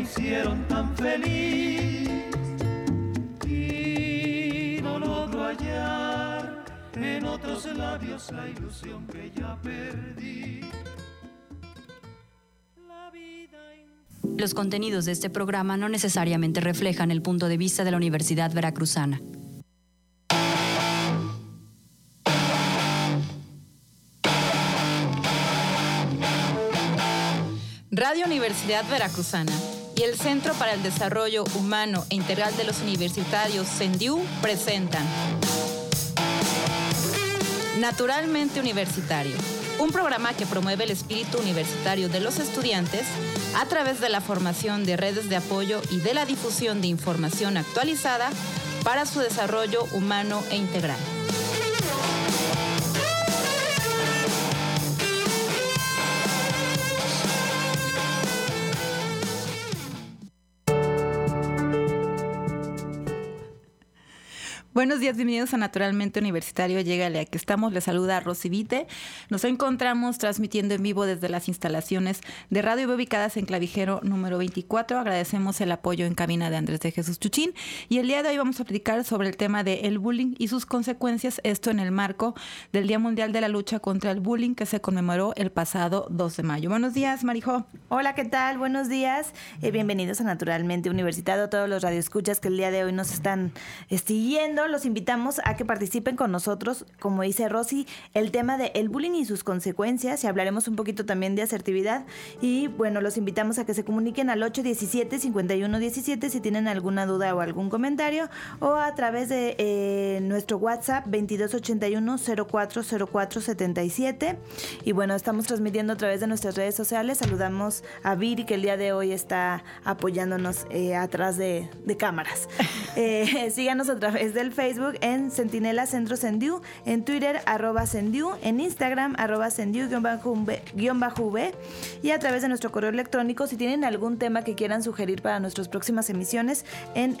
hicieron tan feliz y no logro hallar en otros labios la ilusión que ya perdí. Los contenidos de este programa no necesariamente reflejan el punto de vista de la Universidad Veracruzana. Radio Universidad Veracruzana y el Centro para el Desarrollo Humano e Integral de los Universitarios, CENDIU, presentan Naturalmente Universitario, un programa que promueve el espíritu universitario de los estudiantes a través de la formación de redes de apoyo y de la difusión de información actualizada para su desarrollo humano e integral. Buenos días, bienvenidos a Naturalmente Universitario. Llégale, aquí estamos. Les saluda Rosy Vite. Nos encontramos transmitiendo en vivo desde las instalaciones de Radio ubicadas en Clavijero número 24. Agradecemos el apoyo en cabina de Andrés de Jesús Chuchín. Y el día de hoy vamos a platicar sobre el tema del bullying y sus consecuencias. Esto en el marco del Día Mundial de la Lucha contra el Bullying que se conmemoró el pasado 2 de mayo. Buenos días, Marijo. Hola, ¿qué tal? Buenos días. Bienvenidos a Naturalmente Universitario. Todos los radioescuchas que el día de hoy nos están siguiendo. Los invitamos a que participen con nosotros, como dice Rosy, el tema de el bullying y sus consecuencias, y hablaremos un poquito también de asertividad. Y bueno, los invitamos a que se comuniquen al 817-5117 si tienen alguna duda o algún comentario, o a través de nuestro WhatsApp 2281-040477. Y bueno, estamos transmitiendo a través de nuestras redes sociales. Saludamos a Viri, que el día de hoy está apoyándonos atrás de cámaras. Síganos a través del Facebook en Centinela Centro CENDIU, en Twitter @CENDIU, en Instagram @CENDIU_V, y a través de nuestro correo electrónico si tienen algún tema que quieran sugerir para nuestras próximas emisiones en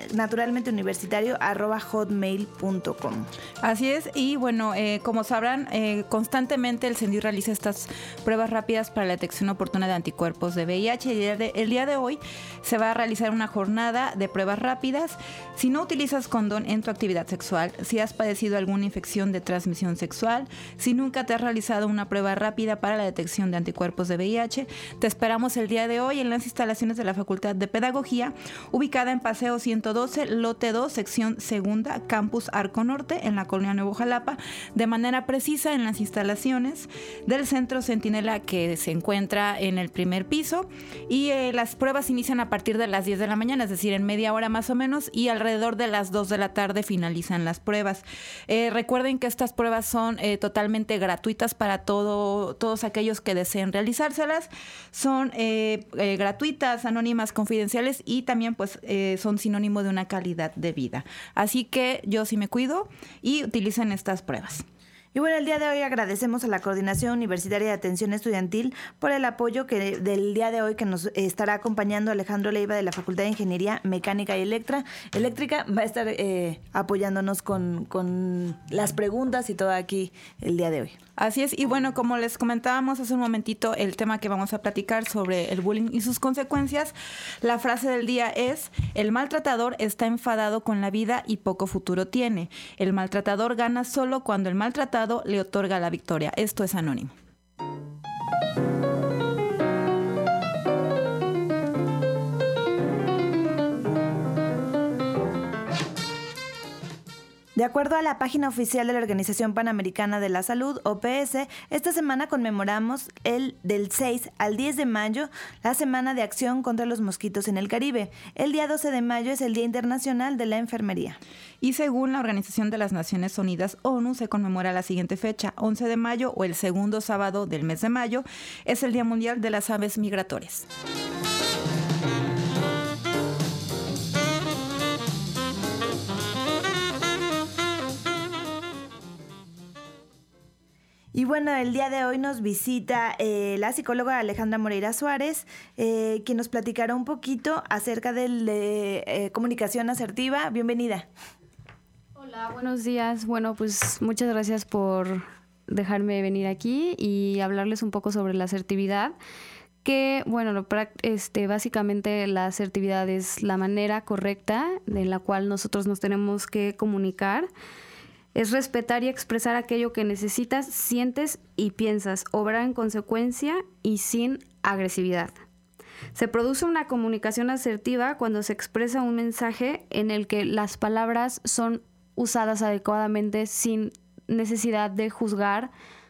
naturalmenteuniversitario@hotmail.com. Así es, y bueno, como sabrán, constantemente el CENDIU realiza estas pruebas rápidas para la detección oportuna de anticuerpos de VIH. El día de hoy se va a realizar una jornada de pruebas rápidas. Si no utilizas condón en tu actividad sexual, si has padecido alguna infección de transmisión sexual, si nunca te has realizado una prueba rápida para la detección de anticuerpos de VIH, te esperamos el día de hoy en las instalaciones de la Facultad de Pedagogía, ubicada en Paseo 112, Lote 2, Sección Segunda, Campus Arco Norte, en la Colonia Nuevo Jalapa, de manera precisa en las instalaciones del Centro Centinela, que se encuentra en el primer piso, y las pruebas inician a partir de las 10 de la mañana, es decir, en media hora más o menos, y alrededor de las 2 de la tarde finalizan las pruebas. Recuerden que estas pruebas son totalmente gratuitas para todos aquellos que deseen realizárselas. Son gratuitas, anónimas, confidenciales, y también pues son sinónimo de una calidad de vida. Así que yo sí me cuido y utilicen estas pruebas. Y bueno, el día de hoy agradecemos a la Coordinación Universitaria de Atención Estudiantil por el apoyo del día de hoy, que nos estará acompañando Alejandro Leiva de la Facultad de Ingeniería Mecánica y Eléctrica. Va a estar apoyándonos con las preguntas y todo aquí el día de hoy. Así es, y bueno, como les comentábamos hace un momentito, el tema que vamos a platicar sobre el bullying y sus consecuencias, la frase del día es: el maltratador está enfadado con la vida y poco futuro tiene. El maltratador gana solo cuando el maltratado le otorga la victoria. Esto es anónimo. De acuerdo a la página oficial de la Organización Panamericana de la Salud, OPS, esta semana conmemoramos del 6 al 10 de mayo, la Semana de Acción contra los Mosquitos en el Caribe. El día 12 de mayo es el Día Internacional de la Enfermería. Y según la Organización de las Naciones Unidas, ONU, se conmemora la siguiente fecha: 11 de mayo, o el segundo sábado del mes de mayo, es el Día Mundial de las Aves Migratorias. Y bueno, el día de hoy nos visita la psicóloga Alejandra Moreira Suárez, quien nos platicará un poquito acerca de comunicación asertiva. Bienvenida. Hola, buenos días. Bueno, pues muchas gracias por dejarme venir aquí y hablarles un poco sobre la asertividad, que, bueno, básicamente la asertividad es la manera correcta en la cual nosotros nos tenemos que comunicar. Es respetar y expresar aquello que necesitas, sientes y piensas, obrar en consecuencia y sin agresividad. Se produce una comunicación asertiva cuando se expresa un mensaje en el que las palabras son usadas adecuadamente sin necesidad de juzgar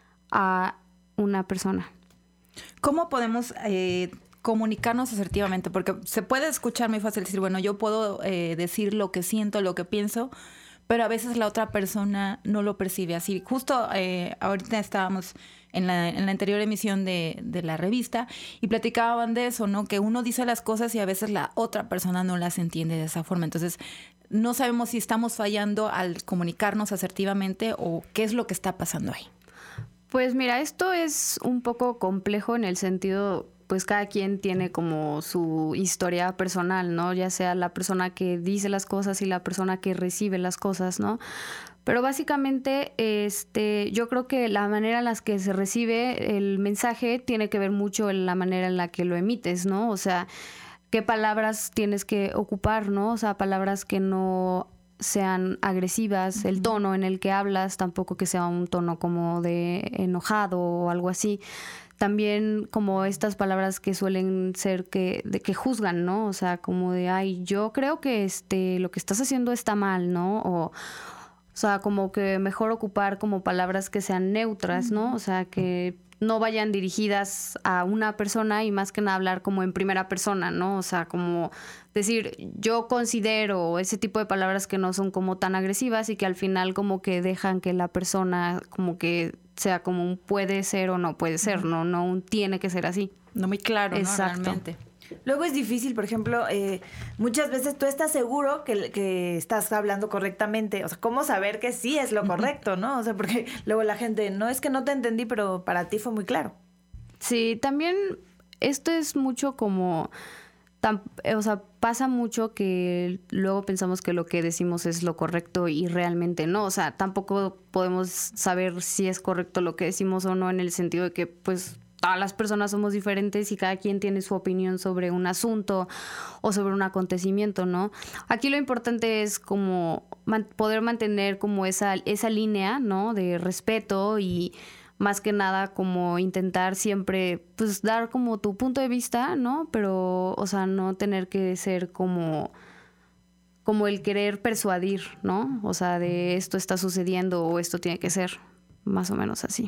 a una persona. ¿Cómo podemos comunicarnos asertivamente? Porque se puede escuchar muy fácil decir, bueno, yo puedo decir lo que siento, lo que pienso, pero a veces la otra persona no lo percibe así. Justo ahorita estábamos en la anterior emisión de la revista y platicaban de eso, ¿no? Que uno dice las cosas y a veces la otra persona no las entiende de esa forma. Entonces, no sabemos si estamos fallando al comunicarnos asertivamente o qué es lo que está pasando ahí. Pues mira, esto es un poco complejo en el sentido, pues cada quien tiene como su historia personal, ¿no? Ya sea la persona que dice las cosas y la persona que recibe las cosas, ¿no? Pero básicamente, yo creo que la manera en la que se recibe el mensaje tiene que ver mucho en la manera en la que lo emites, ¿no? O sea, qué palabras tienes que ocupar, ¿no? O sea, palabras que no sean agresivas, el tono en el que hablas, tampoco que sea un tono como de enojado o algo así. También como estas palabras que suelen ser que juzgan, ¿no? O sea, como de, ay, yo creo que lo que estás haciendo está mal, ¿no? O sea, como que mejor ocupar como palabras que sean neutras, ¿no? O sea, que no vayan dirigidas a una persona y más que nada hablar como en primera persona, ¿no? O sea, como decir, yo considero ese tipo de palabras que no son como tan agresivas y que al final como que dejan que la persona como que sea como un puede ser o no puede ser, no un tiene que ser así. No muy claro, exacto, ¿no? Realmente. Luego es difícil, por ejemplo, muchas veces tú estás seguro que estás hablando correctamente. O sea, ¿cómo saber que sí es lo correcto, no? O sea, porque luego la gente, no es que no te entendí, pero para ti fue muy claro. Sí, también esto es mucho como... o sea, pasa mucho que luego pensamos que lo que decimos es lo correcto y realmente no. O sea, tampoco podemos saber si es correcto lo que decimos o no en el sentido de que, pues... todas las personas somos diferentes y cada quien tiene su opinión sobre un asunto o sobre un acontecimiento, ¿no? Aquí lo importante es como poder mantener como esa línea, ¿no? De respeto y más que nada como intentar siempre, pues, dar como tu punto de vista, ¿no? Pero, o sea, no tener que ser como el querer persuadir, ¿no? O sea, de esto está sucediendo o esto tiene que ser, más o menos así.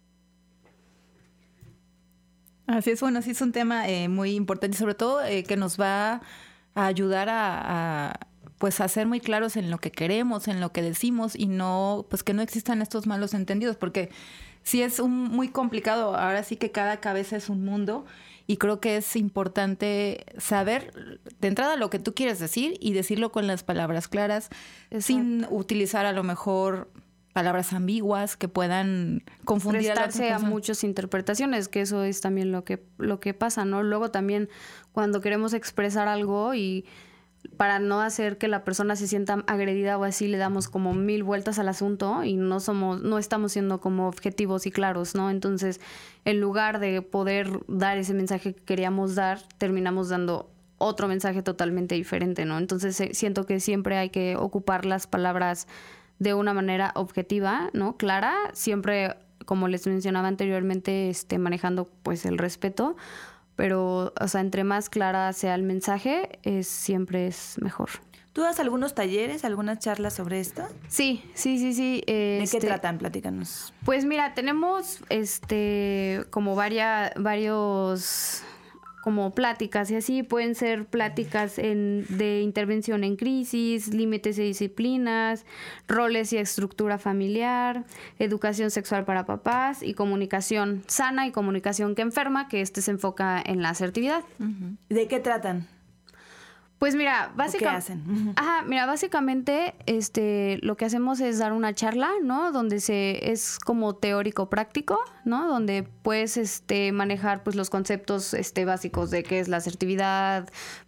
Así es, bueno, sí es un tema muy importante y sobre todo que nos va a ayudar a pues a ser muy claros en lo que queremos, en lo que decimos y no, pues que no existan estos malos entendidos, porque sí es muy complicado, ahora sí que cada cabeza es un mundo y creo que es importante saber de entrada lo que tú quieres decir y decirlo con las palabras claras, exacto, sin utilizar a lo mejor palabras ambiguas que puedan confundir prestarse a muchas interpretaciones, que eso es también lo que pasa, ¿no? Luego también cuando queremos expresar algo y para no hacer que la persona se sienta agredida o así, le damos como 1000 vueltas al asunto y no estamos siendo como objetivos y claros, ¿no? Entonces, en lugar de poder dar ese mensaje que queríamos dar, terminamos dando otro mensaje totalmente diferente, ¿no? Entonces, siento que siempre hay que ocupar las palabras de una manera objetiva, ¿no? Clara, siempre, como les mencionaba anteriormente, manejando pues el respeto, pero, o sea, entre más clara sea el mensaje, siempre es mejor. ¿Tú das algunos talleres, algunas charlas sobre esto? Sí. ¿De qué tratan? Platícanos. Pues mira, tenemos como varios como pláticas y así pueden ser pláticas de intervención en crisis, límites y disciplinas, roles y estructura familiar, educación sexual para papás y comunicación sana y comunicación que enferma, que se enfoca en la asertividad. Uh-huh. ¿De qué tratan? Pues mira, ¿qué hacen? Uh-huh. Básicamente lo que hacemos es dar una charla, ¿no? Donde es como teórico práctico, ¿no? Donde puedes manejar pues los conceptos básicos de qué es la asertividad,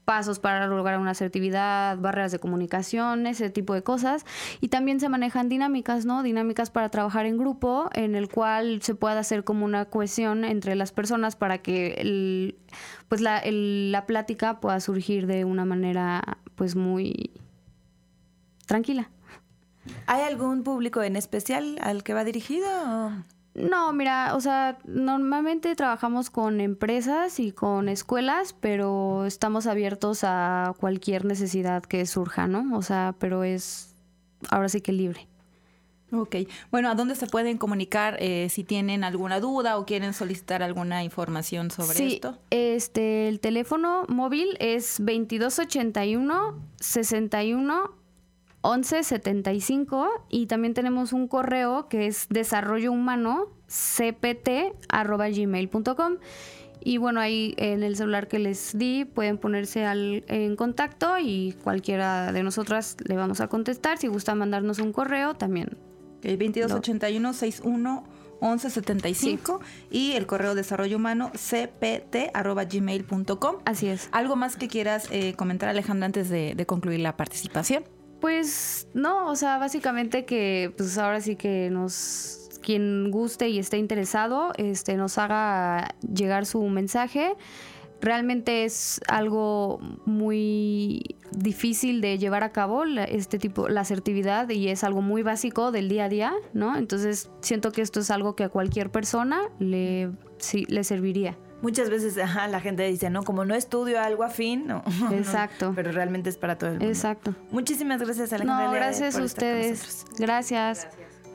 pasos para lograr una asertividad, barreras de comunicación, ese tipo de cosas. Y también se manejan dinámicas, ¿no? Dinámicas para trabajar en grupo, en el cual se pueda hacer como una cohesión entre las personas para que la plática pueda surgir de una manera pues muy tranquila. ¿Hay algún público en especial al que va dirigido? No, mira, o sea, normalmente trabajamos con empresas y con escuelas, pero estamos abiertos a cualquier necesidad que surja, ¿no? O sea, pero es ahora sí que libre. Ok. Bueno, ¿a dónde se pueden comunicar si tienen alguna duda o quieren solicitar alguna información sobre esto? El teléfono móvil es 2281 61 1175 y también tenemos un correo que es desarrollohumano@gmail.com. Y bueno, ahí en el celular que les di pueden ponerse en contacto y cualquiera de nosotras le vamos a contestar. Si gusta mandarnos un correo también. 2281 61 1175 y el correo desarrollohumano@cpt@gmail.com. Así es. ¿Algo más que quieras comentar, Alejandra, antes de concluir la participación? Pues no, o sea, básicamente que pues ahora sí que quien guste y esté interesado, nos haga llegar su mensaje. Realmente es algo muy difícil de llevar a cabo la asertividad, y es algo muy básico del día a día, ¿no? Entonces siento que esto es algo que a cualquier persona le serviría. Muchas veces la gente dice, no, como no estudio algo afín, no. Exacto. No, pero realmente es para todo el mundo. Exacto. Muchísimas gracias, Alejandra. No, gracias a ustedes. Gracias.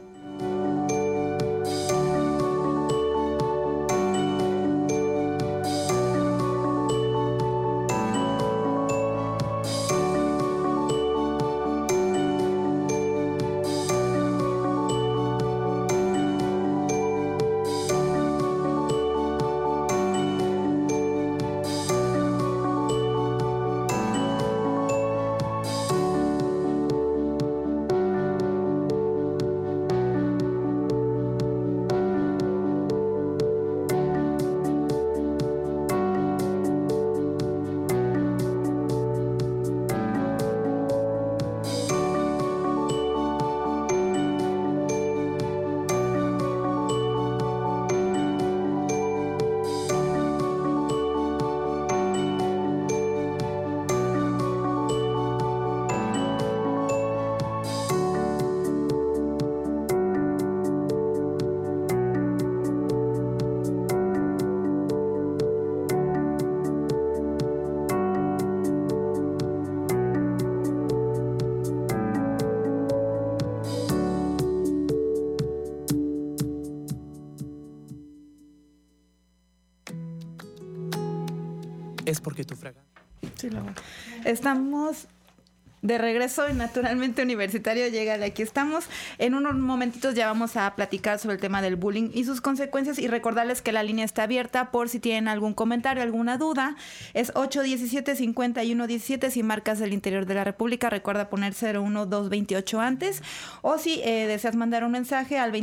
Es porque tu fragancia. Sí, estamos de regreso en Naturalmente Universitario. Llégale, aquí estamos. En unos momentitos ya vamos a platicar sobre el tema del bullying y sus consecuencias, y recordarles que la línea está abierta por si tienen algún comentario, alguna duda. Es 817-5117. Si marcas del interior de la República, recuerda poner 01228 antes, o si deseas mandar un mensaje al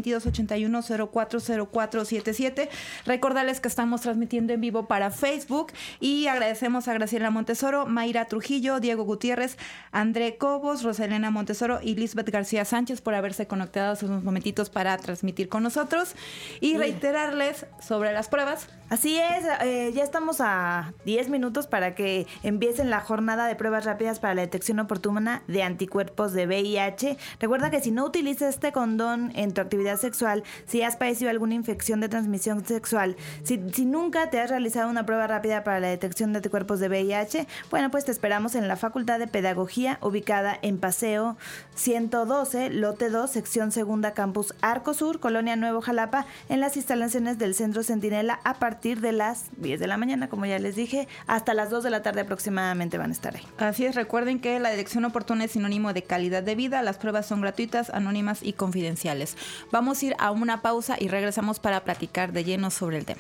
2281-040477. Recordarles que estamos transmitiendo en vivo para Facebook, y agradecemos a Graciela Montesoro, Mayra Trujillo, Diego Gutiérrez, André Cobos, Roselena Montesoro y Lisbeth García Sánchez por haberse conectado hace unos momentitos para transmitir con nosotros, y reiterarles sobre las pruebas. Así es, ya estamos a 10 minutos para que empiecen la jornada de pruebas rápidas para la detección oportuna de anticuerpos de VIH. Recuerda que si no utilizas este condón en tu actividad sexual, si has padecido alguna infección de transmisión sexual, si nunca te has realizado una prueba rápida para la detección de anticuerpos de VIH, bueno, pues te esperamos en la Facultad de Pedagogía, ubicada en Paseo 112, Lote 2, Sección Segunda, Campus Arco Sur, Colonia Nuevo Jalapa, en las instalaciones del Centro Centinela, a partir de las 10 de la mañana, como ya les dije, hasta las 2 de la tarde aproximadamente van a estar ahí. Así es, recuerden que la detección oportuna es sinónimo de calidad de vida. Las pruebas son gratuitas, anónimas y confidenciales. Vamos a ir a una pausa y regresamos para platicar de lleno sobre el tema.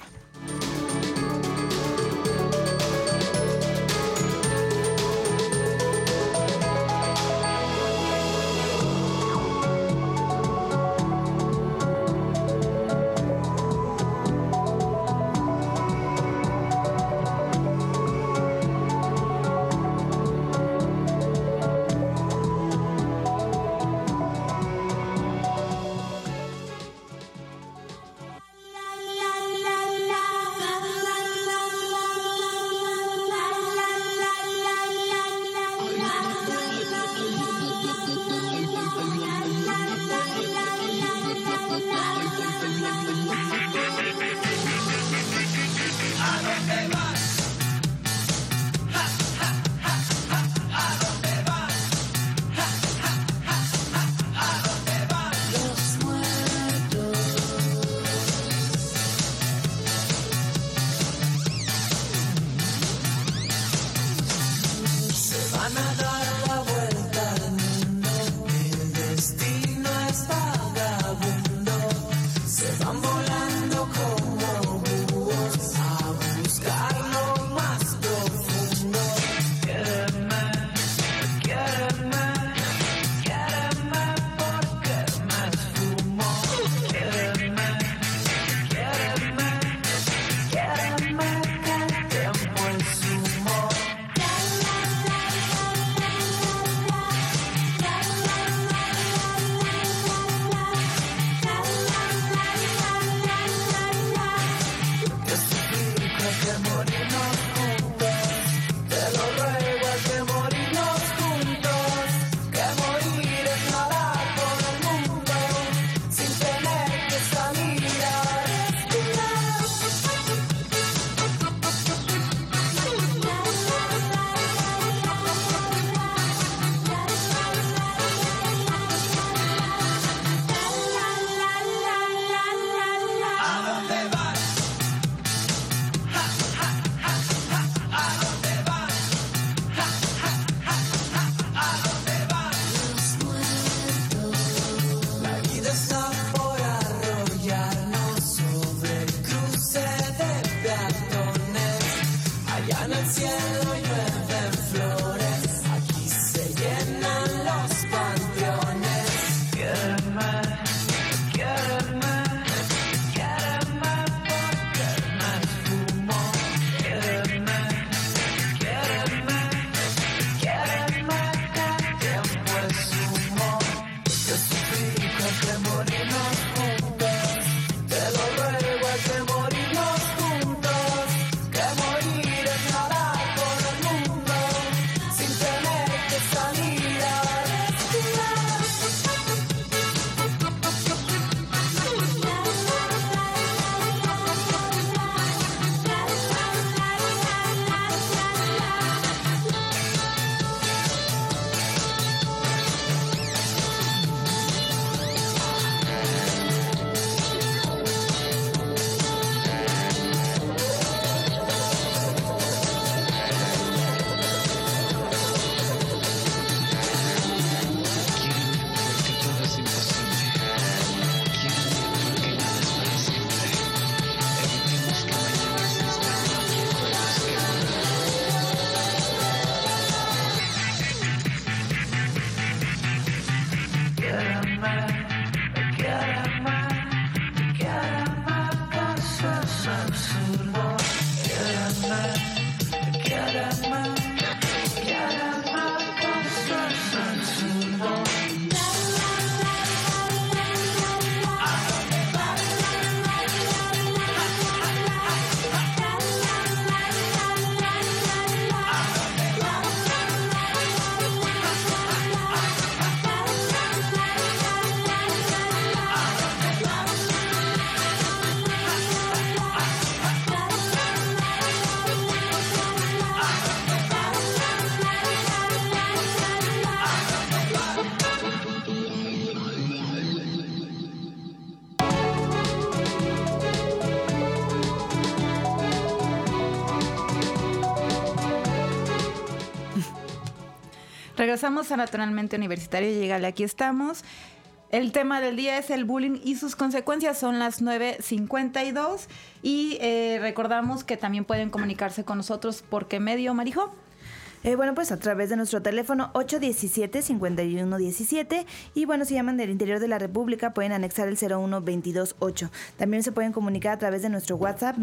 Regresamos a Naturalmente Universitario. Llegale, aquí estamos. El tema del día es el bullying y sus consecuencias. Son las 9:52 y recordamos que también pueden comunicarse con nosotros. ¿Por qué medio, Marijo? Bueno, pues a través de nuestro teléfono 817-5117 y bueno, si llaman del interior de la República pueden anexar el 01228. También se pueden comunicar a través de nuestro WhatsApp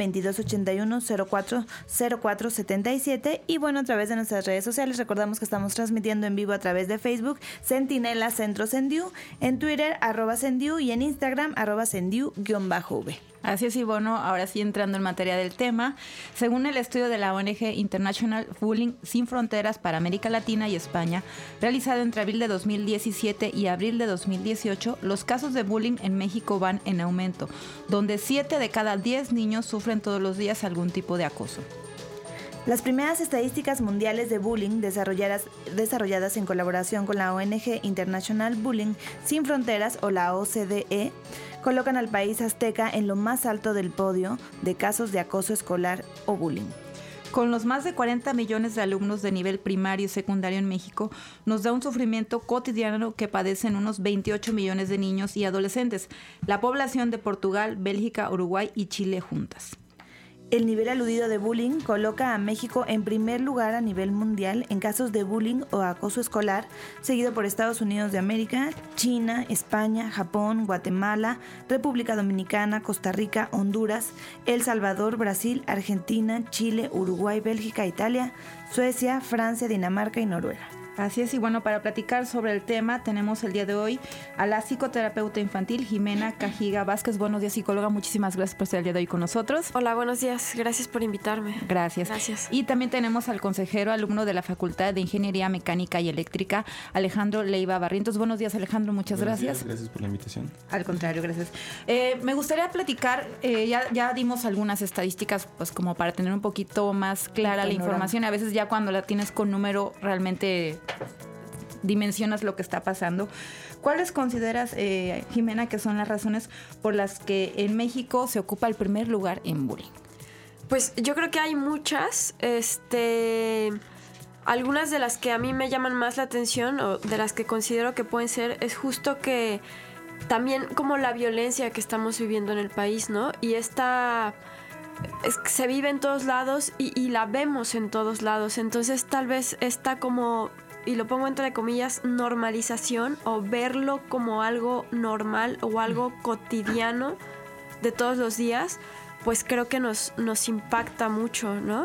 2281-040477 y bueno, a través de nuestras redes sociales. Recordamos que estamos transmitiendo en vivo a través de Facebook, Centinela Centro Sendiu, en Twitter @Sendiu y en Instagram @Sendiu_V. Así es, y bueno, ahora sí entrando en materia del tema, según el estudio de la ONG International Bullying Sin Fronteras para América Latina y España, realizado entre abril de 2017 y abril de 2018, los casos de bullying en México van en aumento, donde 7 de cada 10 niños sufren todos los días algún tipo de acoso. Las primeras estadísticas mundiales de bullying desarrolladas en colaboración con la ONG International Bullying Sin Fronteras o la OCDE colocan al país azteca en lo más alto del podio de casos de acoso escolar o bullying. Con los más de 40 millones de alumnos de nivel primario y secundario en México, nos da un sufrimiento cotidiano que padecen unos 28 millones de niños y adolescentes, la población de Portugal, Bélgica, Uruguay y Chile juntas. El nivel aludido de bullying coloca a México en primer lugar a nivel mundial en casos de bullying o acoso escolar, seguido por Estados Unidos de América, China, España, Japón, Guatemala, República Dominicana, Costa Rica, Honduras, El Salvador, Brasil, Argentina, Chile, Uruguay, Bélgica, Italia, Suecia, Francia, Dinamarca y Noruega. Así es, y bueno, para platicar sobre el tema tenemos el día de hoy a la psicoterapeuta infantil Jimena Cajiga Vázquez. Buenos días, psicóloga, muchísimas gracias por estar el día de hoy con nosotros. Hola, buenos días, gracias por invitarme. Gracias. Y también tenemos al consejero alumno de la Facultad de Ingeniería Mecánica y Eléctrica, Alejandro Leiva Barrientos. Buenos días, Alejandro, muchas gracias. Gracias por la invitación. Al contrario, gracias. Me gustaría platicar, ya dimos algunas estadísticas, pues como para tener un poquito más clara la información. A veces ya cuando la tienes con número realmente dimensionas lo que está pasando. ¿Cuáles consideras, Jimena, que son las razones por las que en México se ocupa el primer lugar en bullying? Pues yo creo que hay muchas, algunas de las que a mí me llaman más la atención o de las que considero que pueden ser, es justo que también como la violencia que estamos viviendo en el país, ¿no? Y se vive en todos lados y la vemos en todos lados. Entonces tal vez está como, y lo pongo entre comillas, normalización o verlo como algo normal o algo cotidiano de todos los días, pues creo que nos impacta mucho, ¿no?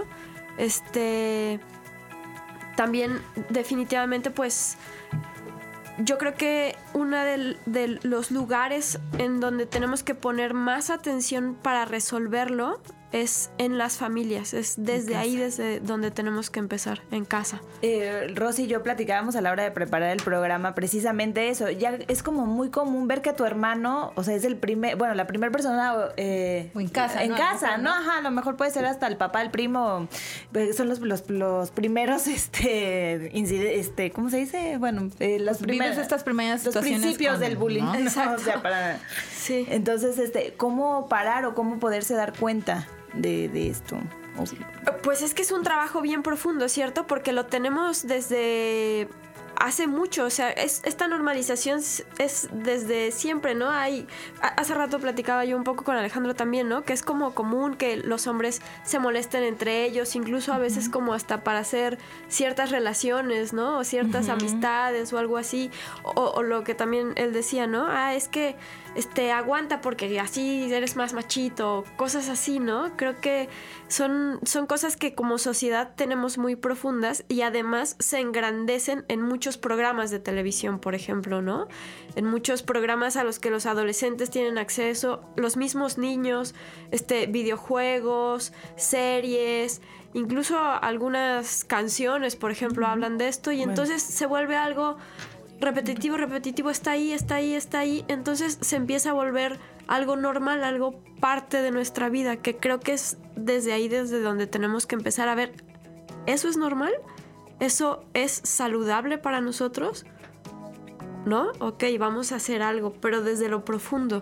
También definitivamente pues yo creo que uno de los lugares en donde tenemos que poner más atención para resolverlo es en las familias, es desde ahí, desde donde tenemos que empezar, en casa. Rosy y yo platicábamos a la hora de preparar el programa precisamente eso. Ya es como muy común ver que tu hermano, o sea, es el la primera persona o en casa. En casa, ¿no? Ajá, a lo mejor puede ser hasta el papá, el primo, son los primeros, ¿cómo se dice? Bueno, estas primeras situaciones. Los principios del bullying, ¿no? Exacto. O sea, sí. Entonces, ¿cómo parar o cómo poderse dar cuenta de esto? Pues es que es un trabajo bien profundo, ¿cierto? Porque lo tenemos desde hace mucho, o sea, esta normalización es desde siempre, ¿no? Hace rato platicaba yo un poco con Alejandro también, ¿no? Que es como común que los hombres se molesten entre ellos, incluso a veces como hasta para hacer ciertas relaciones, ¿no? O ciertas amistades o algo así, o lo que también él decía, ¿no? Es que aguanta porque así eres más machito, cosas así, ¿no? Creo que son cosas que como sociedad tenemos muy profundas y además se engrandecen en muchos programas de televisión, por ejemplo, ¿no? En muchos programas a los que los adolescentes tienen acceso, los mismos niños, videojuegos, series, incluso algunas canciones, por ejemplo, hablan de esto y entonces se vuelve algo repetitivo, está ahí, entonces se empieza a volver algo normal, algo parte de nuestra vida, que creo que es desde ahí, desde donde tenemos que empezar a ver, ¿eso es normal? ¿Eso es saludable para nosotros? ¿No? Ok, vamos a hacer algo, pero desde lo profundo,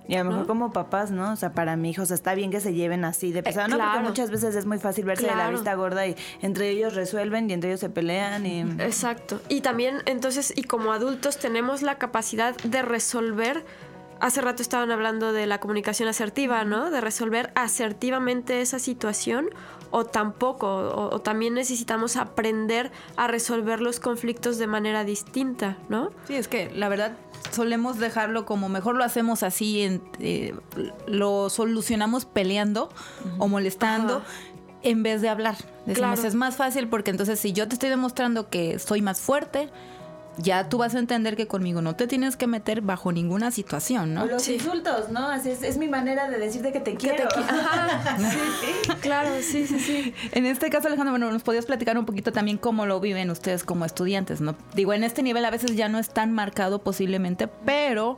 Y a lo mejor ¿no? como papás, ¿no? O sea, para mi hijo, o sea, está bien que se lleven así de pesado, ¿no? claro. Porque muchas veces es muy fácil verse de la Claro. vista gorda y entre ellos resuelven y entre ellos se pelean y... Exacto. Y también, entonces, y como adultos tenemos la capacidad de resolver. Hace rato estaban hablando de la comunicación asertiva, ¿no? De resolver asertivamente esa situación o tampoco, o también necesitamos aprender a resolver los conflictos de manera distinta, ¿no? Sí, es que la verdad solemos dejarlo como mejor lo hacemos así, lo solucionamos peleando o molestando. Ajá. En vez de hablar. Decimos, Claro. es más fácil porque entonces si yo te estoy demostrando que soy más fuerte, ya tú vas a entender que conmigo no te tienes que meter bajo ninguna situación, ¿no? O los insultos, ¿no? Así es mi manera de decirte que te quiero. Ajá, sí, claro, sí. En este caso, Alejandro, bueno, nos podías platicar un poquito también cómo lo viven ustedes como estudiantes, ¿no? Digo, en este nivel a veces ya no es tan marcado posiblemente, pero...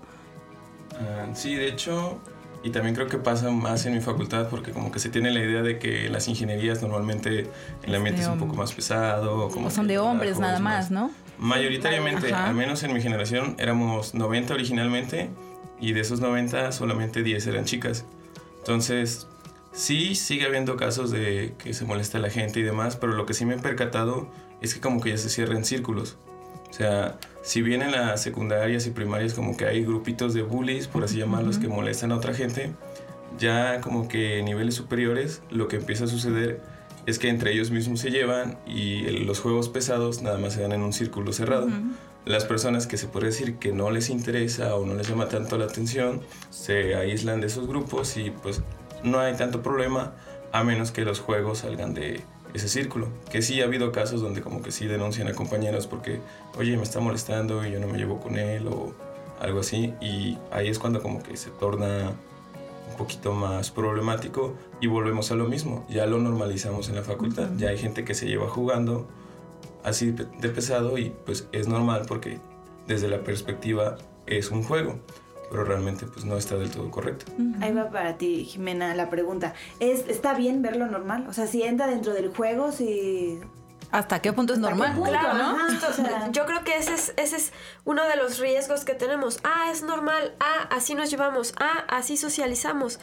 Sí, de hecho, y también creo que pasa más en mi facultad porque como que se tiene la idea de que las ingenierías normalmente el ambiente es un poco más pesado. Como O son que de el hombres trabajo nada es más, ¿no? Mayoritariamente, Ajá. al menos en mi generación, éramos 90 originalmente y de esos 90 solamente 10 eran chicas. Entonces, sí sigue habiendo casos de que se molesta a la gente y demás, pero lo que sí me he percatado es que como que ya se cierran círculos. O sea, si bien en las secundarias y primarias como que hay grupitos de bullies, por así llamarlos, que molestan a otra gente, ya como que en niveles superiores lo que empieza a suceder es que entre ellos mismos se llevan y los juegos pesados nada más se dan en un círculo cerrado. Las personas que se puede decir que no les interesa o no les llama tanto la atención se aíslan de esos grupos y pues no hay tanto problema a menos que los juegos salgan de ese círculo. Que sí ha habido casos donde como que sí denuncian a compañeros porque oye, me está molestando y yo no me llevo con él o algo así, y ahí es cuando como que se torna un poquito más problemático y volvemos a lo mismo, ya lo normalizamos en la facultad, ya hay gente que se lleva jugando así de pesado y pues es normal porque desde la perspectiva es un juego, pero realmente pues no está del todo correcto. Ahí va para ti, Jimena, la pregunta. ¿Está bien verlo normal? O sea, si entra dentro del juego, si... ¿Hasta qué punto es normal? Claro, ¿no? justo, o sea, yo creo que ese es uno de los riesgos que tenemos. Es normal. Así nos llevamos. Así socializamos.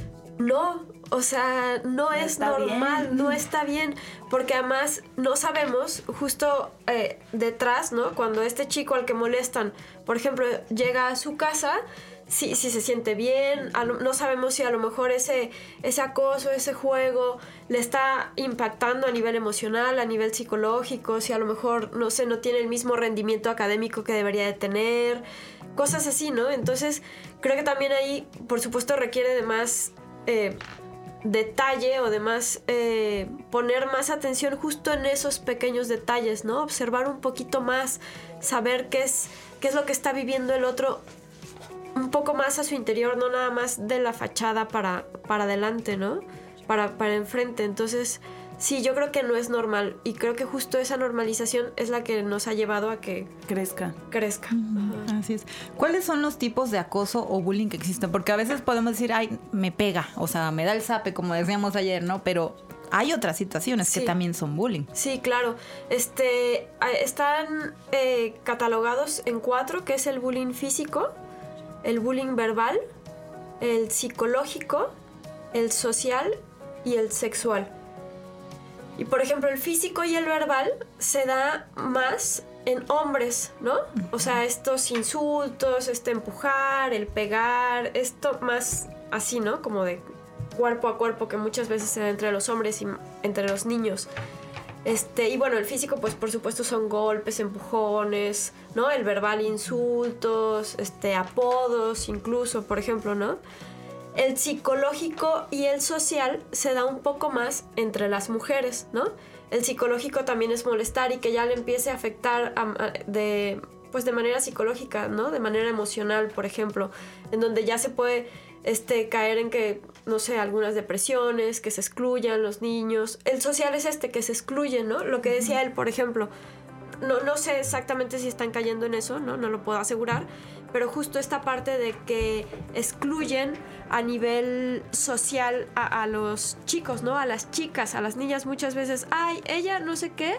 No, o sea, no es normal, bien. No está bien, porque además no sabemos justo detrás, ¿no? Cuando este chico al que molestan, por ejemplo, llega a su casa, si se siente bien, no sabemos si a lo mejor ese acoso, ese juego le está impactando a nivel emocional, a nivel psicológico, si a lo mejor, no sé, no tiene el mismo rendimiento académico que debería de tener, cosas así, ¿no? Entonces, creo que también ahí, por supuesto, requiere de más detalle o de más poner más atención justo en esos pequeños detalles, ¿no? Observar un poquito más, saber qué es lo que está viviendo el otro un poco más a su interior, no nada más de la fachada para adelante, ¿no? Para enfrente. Entonces, sí, yo creo que no es normal y creo que justo esa normalización es la que nos ha llevado a que crezca. Así es. ¿Cuáles son los tipos de acoso o bullying que existen? Porque a veces podemos decir, ay, me pega, o sea, me da el zape, como decíamos ayer, ¿no? Pero hay otras situaciones que también son bullying. Sí, claro. Están catalogados en 4, que es el bullying físico, el bullying verbal, el psicológico, el social y el sexual. Y por ejemplo, el físico y el verbal se da más en hombres, ¿no? O sea, estos insultos, empujar, el pegar, esto más así, ¿no? Como de cuerpo a cuerpo, que muchas veces se da entre los hombres y entre los niños. Y bueno, el físico, pues por supuesto son golpes, empujones, ¿no? El verbal, insultos, apodos incluso, por ejemplo, ¿no? El psicológico y el social se da un poco más entre las mujeres, ¿no? El psicológico también es molestar y que ya le empiece a afectar de manera psicológica, ¿no? De manera emocional, por ejemplo, en donde ya se puede caer en que, no sé, algunas depresiones, que se excluyan los niños. El social es que se excluyen, ¿no? Lo que decía él, por ejemplo, no sé exactamente si están cayendo en eso, no lo puedo asegurar, pero justo esta parte de que excluyen a nivel social a los chicos, ¿no? A las chicas, a las niñas muchas veces, ella no sé qué,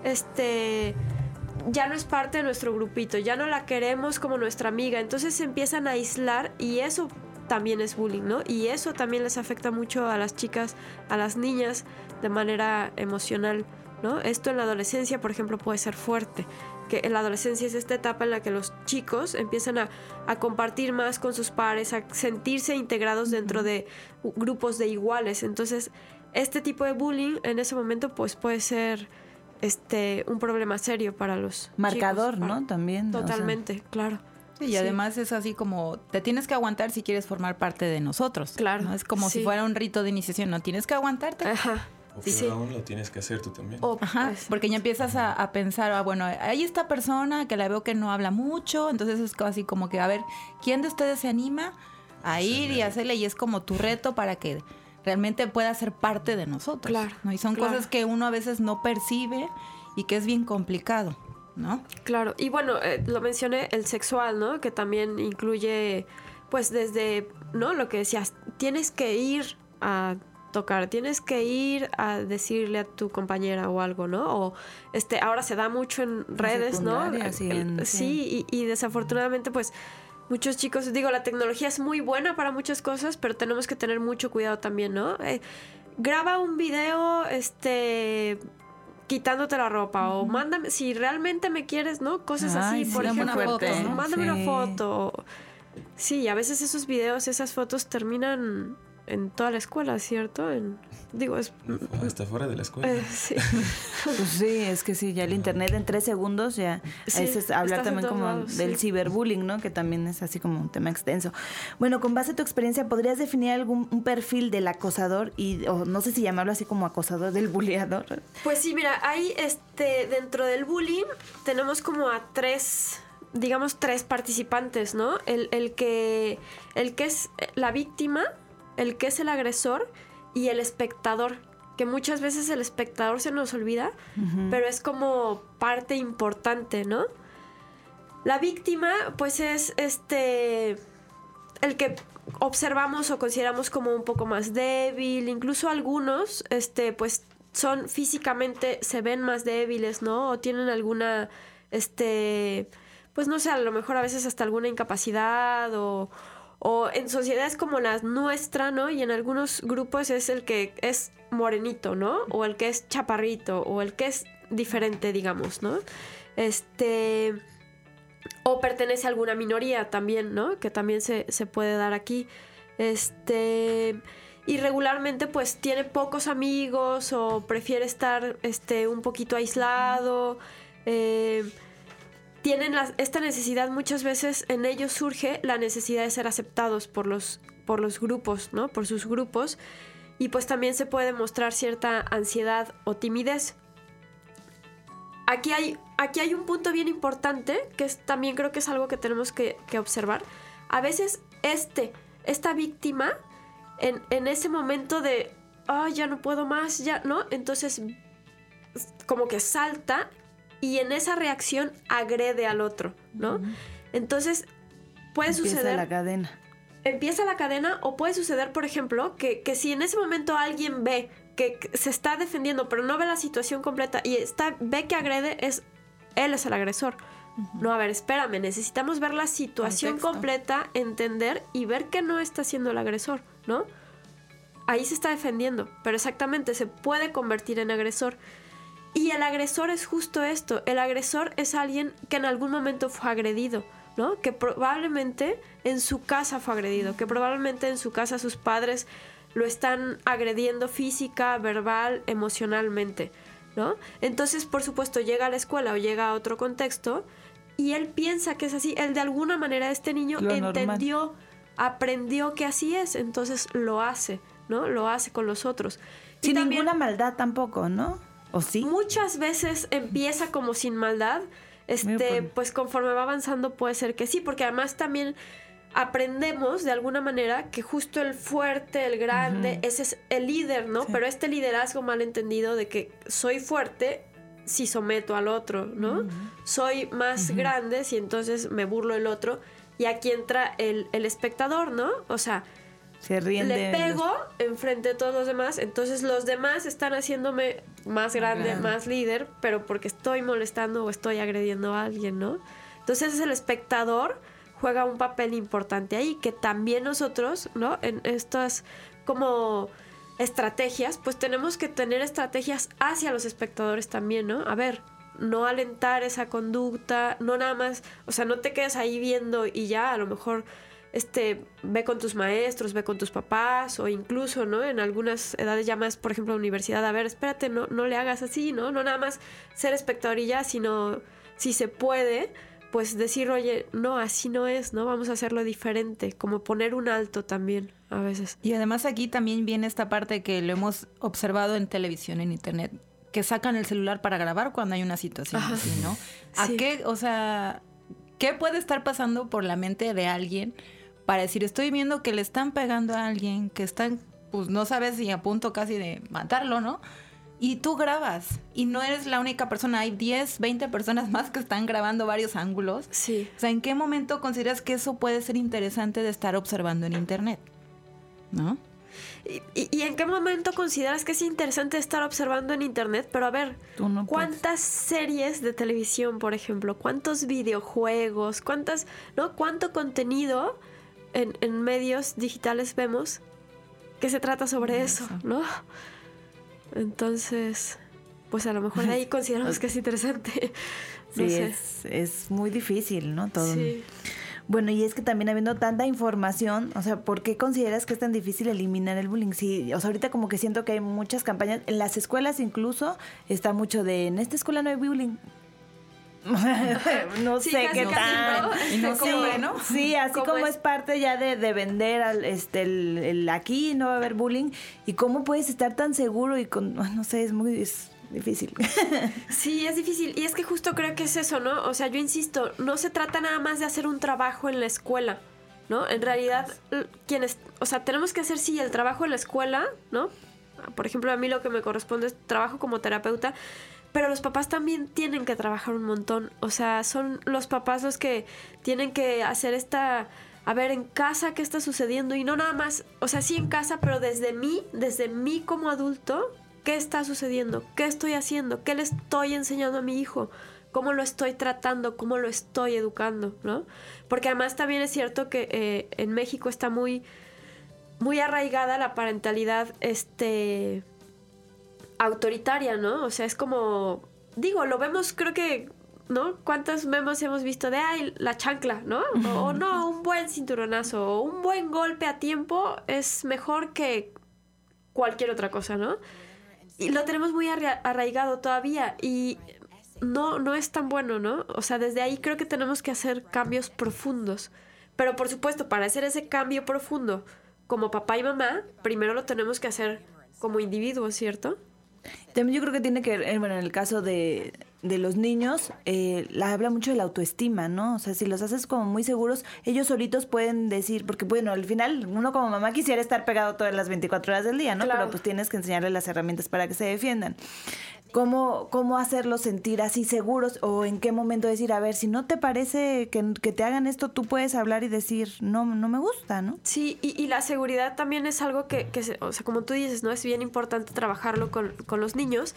ya no es parte de nuestro grupito, ya no la queremos como nuestra amiga, entonces se empiezan a aislar y eso también es bullying, ¿no? Y eso también les afecta mucho a las chicas, a las niñas, de manera emocional, ¿no? Esto en la adolescencia, por ejemplo, puede ser fuerte, que en la adolescencia es esta etapa en la que los chicos empiezan a compartir más con sus pares, a sentirse integrados dentro de grupos de iguales. Entonces, este tipo de bullying en ese momento pues puede ser un problema serio para los marcador, chicos, ¿no? También. Totalmente, claro. Sí, y además es así como, te tienes que aguantar si quieres formar parte de nosotros. Claro. ¿no? Es como si fuera un rito de iniciación, no tienes que aguantarte. Ajá. O peor aún, lo tienes que hacer tú también. Ajá, porque ya empiezas a pensar, bueno, hay esta persona que la veo que no habla mucho, entonces es así como que, a ver, ¿quién de ustedes se anima a ir y hacerle? Y es como tu reto para que realmente pueda ser parte de nosotros. Claro, ¿no? Y son cosas que uno a veces no percibe y que es bien complicado, ¿no? Claro, y bueno, lo mencioné, el sexual, ¿no? Que también incluye, pues desde, ¿no? Lo que decías, tienes que ir a tocar, tienes que ir a decirle a tu compañera o algo, ¿no? O ahora se da mucho en redes, ¿no? Sí, y desafortunadamente pues muchos chicos, digo, la tecnología es muy buena para muchas cosas, pero tenemos que tener mucho cuidado también, ¿no? Graba un video, quitándote la ropa, o mándame, si realmente me quieres, ¿no? Cosas así, por ejemplo, mándame una foto. Sí, a veces esos videos, esas fotos terminan en toda la escuela, ¿cierto? Hasta fuera de la escuela. Sí. Pues sí, es que sí, ya el internet en 3 segundos ya Sí, es hablar también como lados, del ciberbullying, ¿no? Que también es así como un tema extenso. Bueno, con base a tu experiencia, ¿podrías definir un perfil del acosador o no sé si llamarlo así como acosador, del bulleador? Pues sí, mira, hay dentro del bullying tenemos como a 3 participantes, ¿no? El que es la víctima, el que es el agresor y el espectador, que muchas veces el espectador se nos olvida, pero es como parte importante, ¿no? La víctima, pues es el que observamos o consideramos como un poco más débil, incluso algunos, pues son físicamente, se ven más débiles, ¿no? O tienen alguna, pues no sé, a lo mejor a veces hasta alguna incapacidad o en sociedades como la nuestra, ¿no? Y en algunos grupos es el que es morenito, ¿no? O el que es chaparrito, o el que es diferente, digamos, ¿no? O pertenece a alguna minoría también, ¿no? Que también se puede dar aquí. Y regularmente, pues, tiene pocos amigos o prefiere estar, un poquito aislado. Tienen esta necesidad, muchas veces en ellos surge la necesidad de ser aceptados por los grupos, ¿no? Por sus grupos. Y pues también se puede mostrar cierta ansiedad o timidez. Aquí hay un punto bien importante, que también creo que es algo que tenemos que observar. A veces esta víctima, en ese momento de, ya no puedo más, ya, ¿no? Entonces, como que salta y en esa reacción agrede al otro, ¿no? Entonces, puede suceder... Empieza la cadena o puede suceder, por ejemplo, que si en ese momento alguien ve que se está defendiendo, pero no ve la situación completa y ve que agrede, él es el agresor. No, a ver, espérame, necesitamos ver la situación completa, entender y ver que no está siendo el agresor, ¿no? Ahí se está defendiendo, pero exactamente, se puede convertir en agresor. Y el agresor es justo esto, el agresor es alguien que en algún momento fue agredido, ¿no? Que probablemente en su casa fue agredido, que probablemente en su casa sus padres lo están agrediendo física, verbal, emocionalmente, ¿no? Entonces, por supuesto, llega a la escuela o llega a otro contexto y él piensa que es así. Él de alguna manera, este niño entendió, aprendió que así es, entonces lo hace, ¿no? Lo hace con los otros. Sin ninguna maldad tampoco, ¿no? ¿O sí? Muchas veces empieza como sin maldad. Pues conforme va avanzando puede ser que sí, porque además también aprendemos de alguna manera que justo el fuerte, el grande, ese es el líder, ¿no? Sí. Pero este liderazgo mal entendido de que soy fuerte si someto al otro, ¿no? Soy más grande si entonces me burlo del otro. Y aquí entra el espectador, ¿no? O sea, se ríen le pego enfrente de todos los demás, entonces los demás están haciéndome más grande, más líder, pero porque estoy molestando o estoy agrediendo a alguien, ¿no? Entonces el espectador juega un papel importante ahí, que también nosotros, ¿no? En estas como estrategias, pues tenemos que tener estrategias hacia los espectadores también, ¿no? A ver, no alentar esa conducta, no nada más, o sea, no te quedes ahí viendo y ya, a lo mejor ve con tus maestros, ve con tus papás, o incluso, ¿no? En algunas edades ya más, por ejemplo, universidad, a ver, espérate, no le hagas así, ¿no? No nada más ser espectador y ya, sino si se puede, pues decir, oye, no, así no es, ¿no? Vamos a hacerlo diferente, como poner un alto también a veces. Y además aquí también viene esta parte que lo hemos observado en televisión, en internet, que sacan el celular para grabar cuando hay una situación así, ¿no? ¿A qué, o sea, qué puede estar pasando por la mente de alguien para decir, estoy viendo que le están pegando a alguien, que están, pues no sabes si a punto casi de matarlo, ¿no? Y tú grabas, y no eres la única persona, hay 10, 20 personas más que están grabando varios ángulos. Sí. O sea, ¿en qué momento consideras que eso puede ser interesante de estar observando en internet? ¿No? ¿Y en qué momento consideras que es interesante estar observando en internet? Pero a ver, ¿cuántas series de televisión, por ejemplo? ¿Cuántos videojuegos? ¿Cuánto contenido en medios digitales vemos que se trata sobre eso, ¿no? Entonces, pues a lo mejor de ahí consideramos que es interesante. No sé. Es muy difícil, ¿no? Todo. Sí. Bueno, y es que también habiendo tanta información, o sea, ¿por qué consideras que es tan difícil eliminar el bullying? Sí, o sea, ahorita como que siento que hay muchas campañas, en las escuelas incluso está mucho de, en esta escuela no hay bullying. No sé qué tal. Y no cumple, ¿no? Sí, así como es parte ya de vender el aquí no va a haber bullying. ¿Y cómo puedes estar tan seguro y con, no sé, es difícil? Sí, es difícil. Y es que justo creo que es eso, ¿no? O sea, yo insisto, no se trata nada más de hacer un trabajo en la escuela, ¿no? En realidad, tenemos que hacer, sí, el trabajo en la escuela, ¿no? Por ejemplo, a mí lo que me corresponde es trabajo como terapeuta, pero los papás también tienen que trabajar un montón. O sea, son los papás los que tienen que hacer a ver, en casa, ¿qué está sucediendo? Y no nada más, o sea, sí en casa, pero desde mí como adulto, ¿qué está sucediendo? ¿Qué estoy haciendo? ¿Qué le estoy enseñando a mi hijo? ¿Cómo lo estoy tratando? ¿Cómo lo estoy educando? ¿No? Porque además también es cierto que en México está muy, muy arraigada la parentalidad autoritaria, ¿no? O sea, es como, digo, lo vemos, creo que, ¿no? ¿Cuántos memes hemos visto de, ay, la chancla, ¿no? O no, un buen cinturonazo, o un buen golpe a tiempo es mejor que cualquier otra cosa, ¿no? Y lo tenemos muy arraigado todavía y no es tan bueno, ¿no? O sea, desde ahí creo que tenemos que hacer cambios profundos. Pero por supuesto, para hacer ese cambio profundo como papá y mamá, primero lo tenemos que hacer como individuos, ¿cierto? También yo creo que tiene que ver, bueno, en el caso de los niños, habla mucho de la autoestima, ¿no? O sea, si los haces como muy seguros, ellos solitos pueden decir, porque bueno, al final uno como mamá quisiera estar pegado todas las 24 horas del día, ¿no? Claro. Pero pues tienes que enseñarles las herramientas para que se defiendan. ¿Cómo hacerlos sentir así seguros? O en qué momento decir, a ver, si no te parece que te hagan esto, tú puedes hablar y decir, no me gusta, ¿no? Sí, y la seguridad también es algo que o sea, como tú dices, ¿no? Es bien importante trabajarlo con los niños.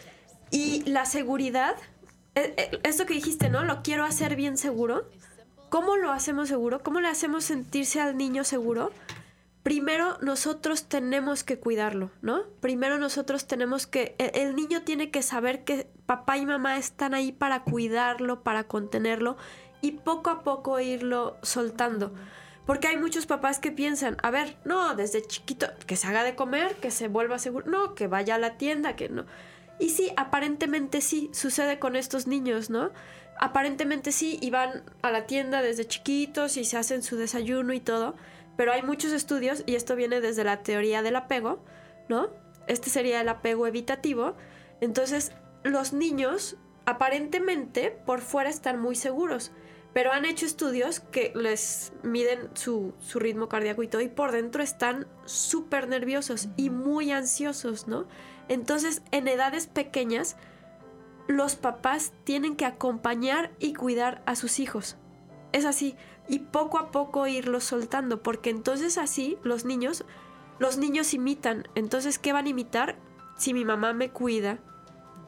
Y la seguridad, esto que dijiste, ¿no? Lo quiero hacer bien seguro. ¿Cómo lo hacemos seguro? ¿Cómo le hacemos sentirse al niño seguro? Primero nosotros tenemos que cuidarlo, ¿no? Primero nosotros tenemos que... El niño tiene que saber que papá y mamá están ahí para cuidarlo, para contenerlo y poco a poco irlo soltando. Porque hay muchos papás que piensan, a ver, no, desde chiquito, que se haga de comer, que se vuelva seguro, no, que vaya a la tienda, que no. Y sí, aparentemente sí, sucede con estos niños, ¿no? Aparentemente sí, y van a la tienda desde chiquitos y se hacen su desayuno y todo. Pero hay muchos estudios, y esto viene desde la teoría del apego, ¿no? Este sería el apego evitativo. Entonces, los niños aparentemente por fuera están muy seguros, pero han hecho estudios que les miden su ritmo cardíaco y todo, y por dentro están súper nerviosos y muy ansiosos, ¿no? Entonces, en edades pequeñas, los papás tienen que acompañar y cuidar a sus hijos. Es así. Y poco a poco irlos soltando, porque entonces así los niños imitan. Entonces, ¿qué van a imitar? Si mi mamá me cuida,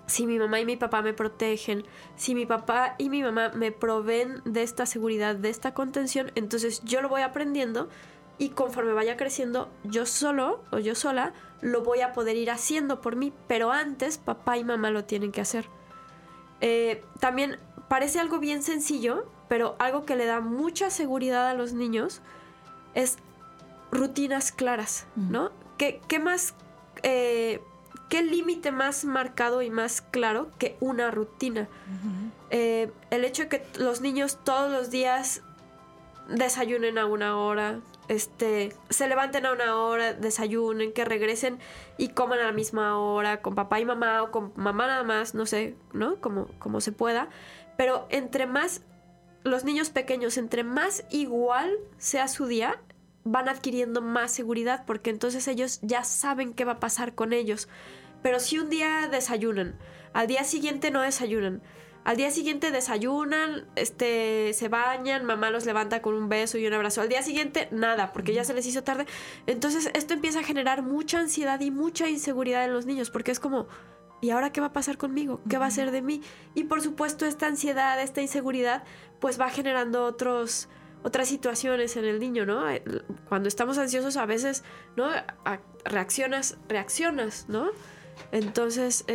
si mi mamá y mi papá me protegen, si mi papá y mi mamá me proveen de esta seguridad, de esta contención, entonces yo lo voy aprendiendo y conforme vaya creciendo, yo solo o yo sola lo voy a poder ir haciendo por mí, pero antes papá y mamá lo tienen que hacer. También parece algo bien sencillo, pero algo que le da mucha seguridad a los niños es rutinas claras, ¿no? ¿Qué más... ¿Qué límite más marcado y más claro que una rutina? El hecho de que los niños todos los días desayunen a una hora, se levanten a una hora, desayunen, que regresen y coman a la misma hora, con papá y mamá o con mamá nada más, no sé, ¿no? Como se pueda. Pero entre más, los niños pequeños, entre más igual sea su día, van adquiriendo más seguridad porque entonces ellos ya saben qué va a pasar con ellos. Pero si un día desayunan, al día siguiente no desayunan, al día siguiente desayunan, se bañan, mamá los levanta con un beso y un abrazo, al día siguiente nada, porque ya se les hizo tarde. Entonces esto empieza a generar mucha ansiedad y mucha inseguridad en los niños porque es como, ¿y ahora qué va a pasar conmigo? ¿Qué va a ser de mí? Y por supuesto esta ansiedad, esta inseguridad, pues va generando otras situaciones en el niño, ¿no? Cuando estamos ansiosos a veces, ¿no? Reaccionas, ¿no? Entonces,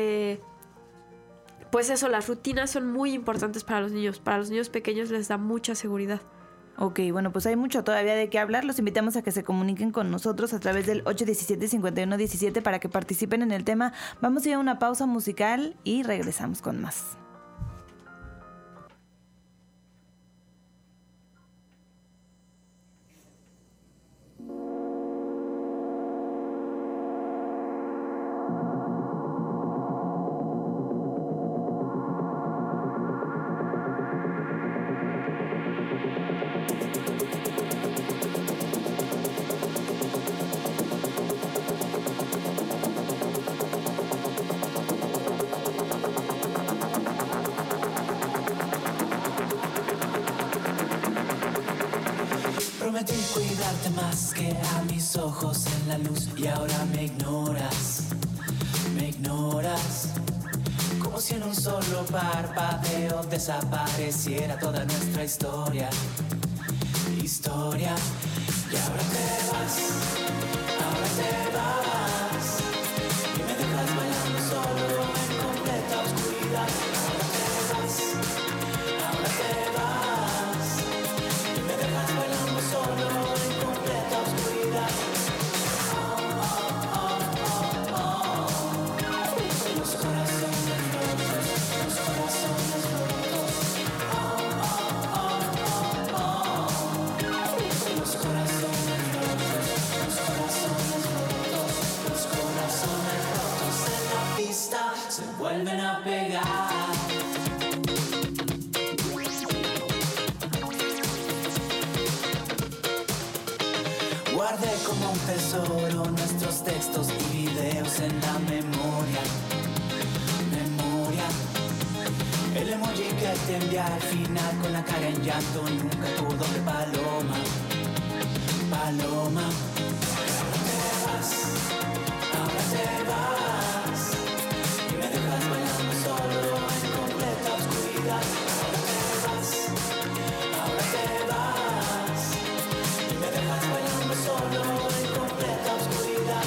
pues eso, las rutinas son muy importantes para los niños. Para los niños pequeños les da mucha seguridad. Ok, bueno, pues hay mucho todavía de qué hablar. Los invitamos a que se comuniquen con nosotros a través del 817-5117 para que participen en el tema. Vamos a ir a una pausa musical y regresamos con más. Prometí cuidarte más que a mis ojos en la luz y ahora me ignoras, como si en un solo parpadeo desapareciera toda nuestra historia, y ahora te vas, y me dejas bailando solo en completa oscuridad, ahora te vas, y me dejas bailando solo en completa oscuridad. Los corazones rotos, los corazones rotos. Los corazones rotos, los corazones rotos. Los corazones rotos en la pista se vuelven a pegar. Guardé como un tesoro nuestros textos y videos en la memoria. El emoji que te envié al final con la cara en llanto nunca tuvo doble paloma. Ahora te vas, y me dejas bailando solo en completa oscuridad. Ahora te vas, y me dejas bailando solo en completa oscuridad.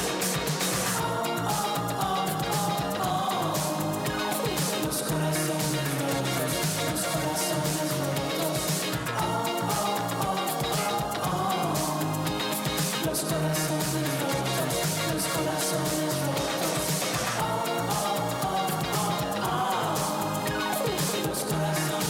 Los corazones rotos, los corazones rotos. Los corazones rotos, los corazones rotos. Los corazones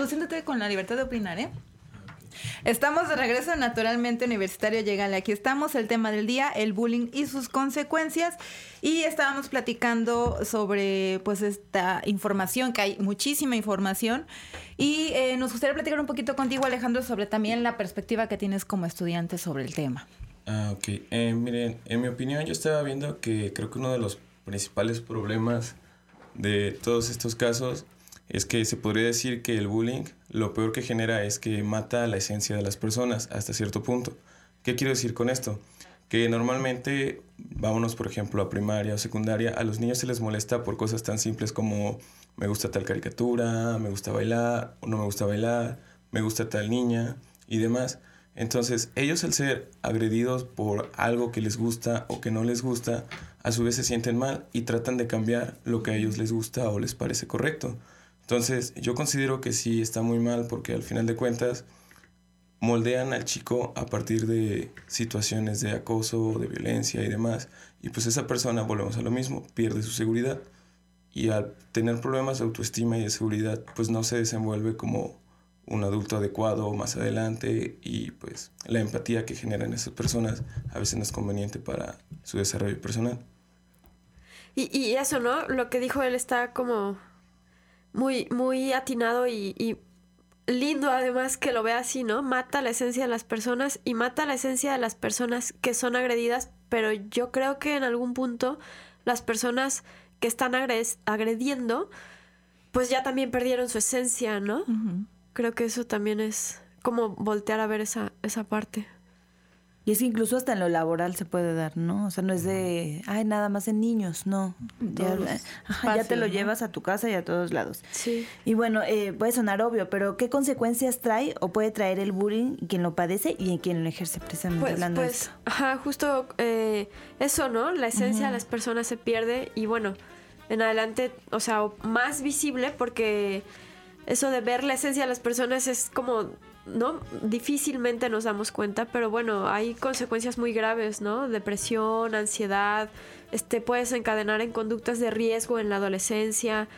siéntate con la libertad de opinar, ¿eh? Estamos de regreso en Naturalmente Universitario. Llegale, aquí estamos. El tema del día, el bullying y sus consecuencias. Y estábamos platicando sobre pues esta información, que hay muchísima información. Y nos gustaría platicar un poquito contigo, Alejandro, sobre también la perspectiva que tienes como estudiante sobre el tema. Ok. Miren, en mi opinión yo estaba viendo que creo que uno de los principales problemas de todos estos casos es que se podría decir que el bullying lo peor que genera es que mata la esencia de las personas hasta cierto punto. ¿Qué quiero decir con esto? Que normalmente, vámonos por ejemplo a primaria o secundaria, a los niños se les molesta por cosas tan simples como me gusta tal caricatura, me gusta bailar o no me gusta bailar, me gusta tal niña y demás. Entonces ellos al ser agredidos por algo que les gusta o que no les gusta, a su vez se sienten mal y tratan de cambiar lo que a ellos les gusta o les parece correcto. Entonces, yo considero que sí está muy mal porque al final de cuentas moldean al chico a partir de situaciones de acoso, de violencia y demás. Y pues esa persona, volvemos a lo mismo, pierde su seguridad. Y al tener problemas de autoestima y de seguridad, pues no se desenvuelve como un adulto adecuado más adelante. Y pues la empatía que generan esas personas a veces no es conveniente para su desarrollo personal. Y eso, ¿no? Lo que dijo él está como muy atinado y lindo además que lo vea así, ¿no? Mata la esencia de las personas y mata la esencia de las personas que son agredidas, pero yo creo que en algún punto las personas que están agrediendo, pues ya también perdieron su esencia, ¿no? Uh-huh. Creo que eso también es como voltear a ver esa parte. Y es que incluso hasta en lo laboral se puede dar, ¿no? O sea, no es de, nada más en niños, no. Ya te lo llevas a tu casa y a todos lados. Sí. Y bueno, puede sonar obvio, pero ¿qué consecuencias trae o puede traer el bullying quien lo padece y en quien lo ejerce precisamente hablando de esto? Justo eso, ¿no? La esencia de las personas se pierde y bueno, en adelante, o sea, más visible porque eso de ver la esencia de las personas es como... ¿no? Difícilmente nos damos cuenta, pero bueno, hay consecuencias muy graves, ¿no? Depresión, ansiedad, puedes encadenar en conductas de riesgo en la adolescencia,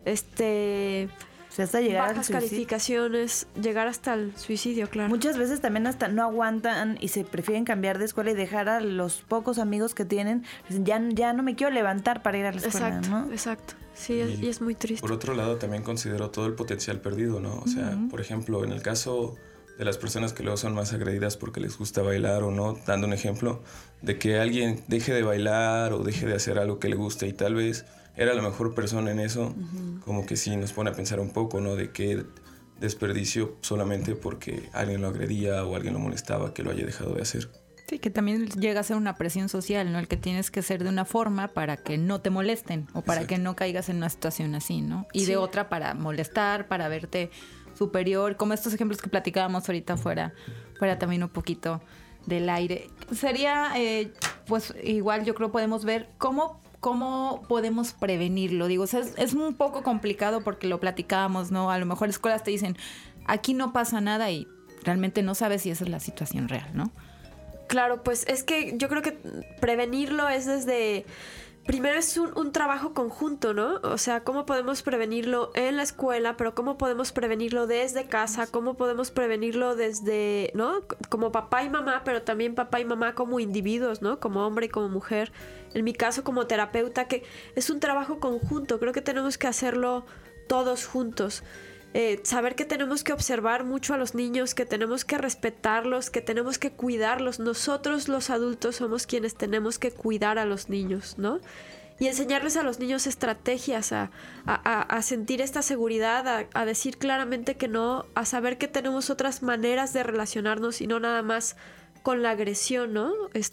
hasta llegar bajas calificaciones, llegar hasta el suicidio, claro. Muchas veces también hasta no aguantan y se prefieren cambiar de escuela y dejar a los pocos amigos que tienen, ya no me quiero levantar para ir a la escuela, exacto, ¿no? Exacto. Sí, y es muy triste. Por otro lado, también considero todo el potencial perdido, ¿no? O sea, por ejemplo, en el caso de las personas que luego son más agredidas porque les gusta bailar o no, dando un ejemplo de que alguien deje de bailar o deje de hacer algo que le guste y tal vez era la mejor persona en eso, como que sí nos pone a pensar un poco, ¿no? De qué desperdicio solamente porque alguien lo agredía o alguien lo molestaba que lo haya dejado de hacer. Sí, que también llega a ser una presión social, ¿no? El que tienes que ser de una forma para que no te molesten o para que no caigas en una situación así, ¿no? Y de otra para molestar, para verte superior, como estos ejemplos que platicábamos ahorita fuera también un poquito del aire. Sería, pues igual yo creo podemos ver cómo podemos prevenirlo. Digo, o sea, es un poco complicado porque lo platicábamos, ¿no? A lo mejor escuelas te dicen, aquí no pasa nada y realmente no sabes si esa es la situación real, ¿no? Claro, pues es que yo creo que prevenirlo es desde... Primero es un trabajo conjunto, ¿no? O sea, ¿cómo podemos prevenirlo en la escuela? Pero ¿cómo podemos prevenirlo desde casa? ¿Cómo podemos prevenirlo desde, ¿no? Como papá y mamá, pero también papá y mamá como individuos, ¿no? Como hombre y como mujer. En mi caso, como terapeuta, que es un trabajo conjunto. Creo que tenemos que hacerlo todos juntos. Saber que tenemos que observar mucho a los niños, que tenemos que respetarlos, que tenemos que cuidarlos. Nosotros los adultos somos quienes tenemos que cuidar a los niños, ¿no? Y enseñarles a los niños estrategias, a sentir esta seguridad, a decir claramente que no, a saber que tenemos otras maneras de relacionarnos y no nada más con la agresión, ¿no?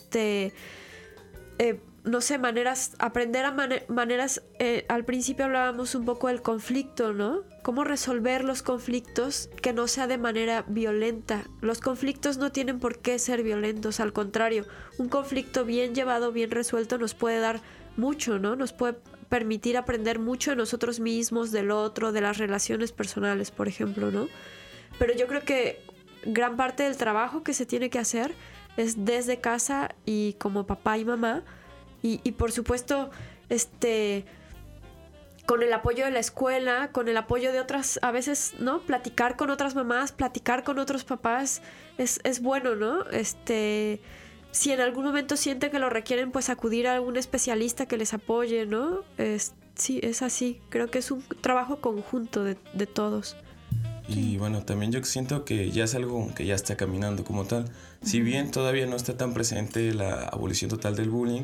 No sé, aprender a maneras, al principio hablábamos un poco del conflicto, ¿no? Cómo resolver los conflictos que no sea de manera violenta. Los conflictos no tienen por qué ser violentos, al contrario, un conflicto bien llevado, bien resuelto nos puede dar mucho, ¿no? Nos puede permitir aprender mucho de nosotros mismos, del otro, de las relaciones personales, por ejemplo, ¿no? Pero yo creo que gran parte del trabajo que se tiene que hacer es desde casa y como papá y mamá. Y por supuesto, con el apoyo de la escuela, con el apoyo de otras, a veces, ¿no? Platicar con otras mamás, platicar con otros papás, es bueno, ¿no? Si en algún momento sienten que lo requieren, pues acudir a algún especialista que les apoye, ¿no? Sí, es así. Creo que es un trabajo conjunto de todos. Y bueno, también yo siento que ya es algo que ya está caminando como tal. Si bien todavía no está tan presente la abolición total del bullying,